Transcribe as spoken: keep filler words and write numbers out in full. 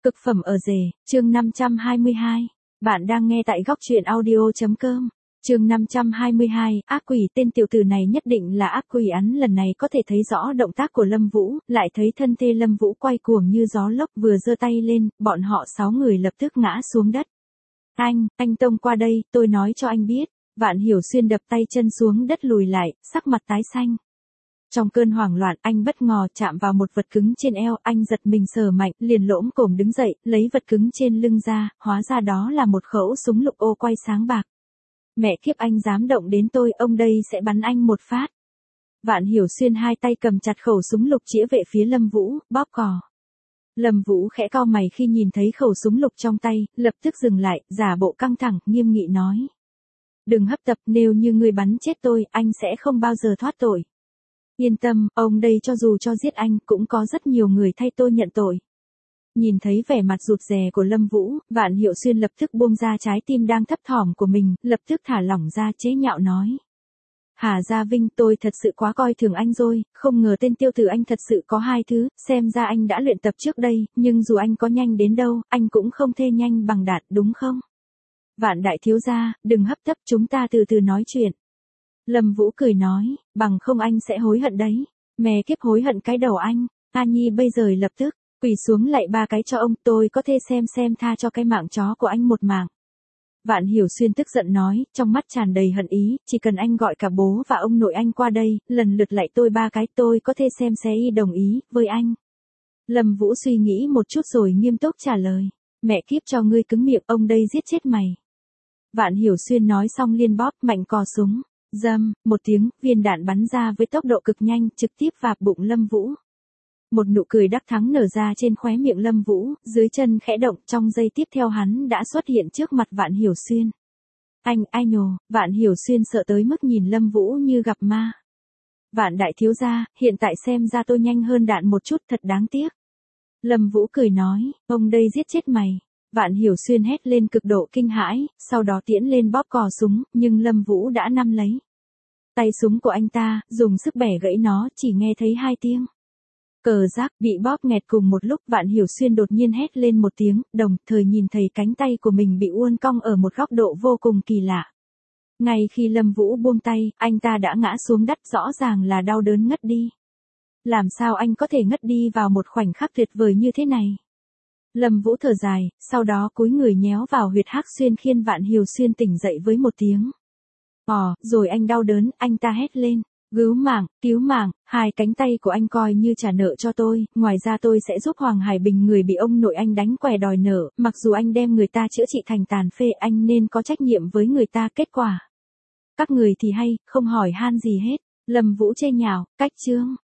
Cực phẩm ở rể, chương năm trăm hai mươi hai. Bạn đang nghe tại góc truyện audio.com. Chương năm trăm hai mươi hai, ác quỷ. Tên tiểu tử này nhất định là ác quỷ. Hắn lần này có thể thấy rõ động tác của Lâm Vũ, lại thấy thân thể Lâm Vũ quay cuồng như gió lốc, vừa giơ tay lên, bọn họ sáu người lập tức ngã xuống đất. Anh, anh Tông qua đây, tôi nói cho anh biết. Vạn Hiểu Xuyên đập tay chân xuống đất lùi lại, sắc mặt tái xanh. Trong cơn hoảng loạn, anh bất ngờ chạm vào một vật cứng trên eo, anh giật mình sờ mạnh, liền lỗm cổm đứng dậy, lấy vật cứng trên lưng ra, hóa ra đó là một khẩu súng lục ô quay sáng bạc. Mẹ kiếp, anh dám động đến tôi, ông đây sẽ bắn anh một phát. Vạn Hiểu Xuyên hai tay cầm chặt khẩu súng lục chĩa về phía Lâm Vũ, bóp cò. Lâm Vũ khẽ cau mày khi nhìn thấy khẩu súng lục trong tay, lập tức dừng lại, giả bộ căng thẳng, nghiêm nghị nói. Đừng hấp tấp, nếu như ngươi bắn chết tôi, anh sẽ không bao giờ thoát tội. Yên tâm, ông đây cho dù cho giết anh, cũng có rất nhiều người thay tôi nhận tội. Nhìn thấy vẻ mặt rụt rè của Lâm Vũ, Vạn Hiểu Xuyên lập tức buông ra trái tim đang thấp thỏm của mình, lập tức thả lỏng ra, chế nhạo nói. Hà Gia Vinh, tôi thật sự quá coi thường anh rồi, không ngờ tên tiêu tử anh thật sự có hai thứ, xem ra anh đã luyện tập trước đây, nhưng dù anh có nhanh đến đâu, anh cũng không thể nhanh bằng Đạt, đúng không? Vạn đại thiếu gia, đừng hấp tấp, chúng ta từ từ nói chuyện. Lâm Vũ cười nói, bằng không anh sẽ hối hận đấy. Mẹ kiếp, hối hận cái đầu anh. A Nhi bây giờ lập tức, quỳ xuống lạy ba cái cho ông, tôi có thể xem xem tha cho cái mạng chó của anh một mạng. Vạn Hiểu Xuyên tức giận nói, trong mắt tràn đầy hận ý, chỉ cần anh gọi cả bố và ông nội anh qua đây, lần lượt lạy tôi ba cái, tôi có thể xem sẽ y đồng ý với anh. Lâm Vũ suy nghĩ một chút rồi nghiêm túc trả lời, mẹ kiếp cho ngươi cứng miệng, ông đây giết chết mày. Vạn Hiểu Xuyên nói xong liên bóp mạnh cò súng. Dầm, một tiếng, viên đạn bắn ra với tốc độ cực nhanh, trực tiếp vào bụng Lâm Vũ. Một nụ cười đắc thắng nở ra trên khóe miệng Lâm Vũ, dưới chân khẽ động, trong giây tiếp theo hắn đã xuất hiện trước mặt Vạn Hiểu Xuyên. Anh, ai nhồ, Vạn Hiểu Xuyên sợ tới mức nhìn Lâm Vũ như gặp ma. Vạn đại thiếu gia, hiện tại xem ra tôi nhanh hơn đạn một chút, thật đáng tiếc. Lâm Vũ cười nói, ông đây giết chết mày. Vạn Hiểu Xuyên hét lên cực độ kinh hãi, sau đó tiễn lên bóp cò súng, nhưng Lâm Vũ đã nắm lấy tay súng của anh ta, dùng sức bẻ gãy nó, chỉ nghe thấy hai tiếng. Cờ giác bị bóp nghẹt cùng một lúc, Vạn Hiểu Xuyên đột nhiên hét lên một tiếng, đồng thời nhìn thấy cánh tay của mình bị uốn cong ở một góc độ vô cùng kỳ lạ. Ngay khi Lâm Vũ buông tay, anh ta đã ngã xuống đất, rõ ràng là đau đớn ngất đi. Làm sao anh có thể ngất đi vào một khoảnh khắc tuyệt vời như thế này? Lâm Vũ thở dài, sau đó cúi người nhéo vào huyệt hắc xuyên khiên Vạn Hiểu Xuyên tỉnh dậy với một tiếng. Ồ, rồi anh đau đớn, anh ta hét lên, cứu mạng, cứu mạng, hai cánh tay của anh coi như trả nợ cho tôi, ngoài ra tôi sẽ giúp Hoàng Hải Bình người bị ông nội anh đánh què đòi nợ, mặc dù anh đem người ta chữa trị thành tàn phế, anh nên có trách nhiệm với người ta. Kết quả các người thì hay, không hỏi han gì hết. Lâm Vũ chê nhạo, cách chương.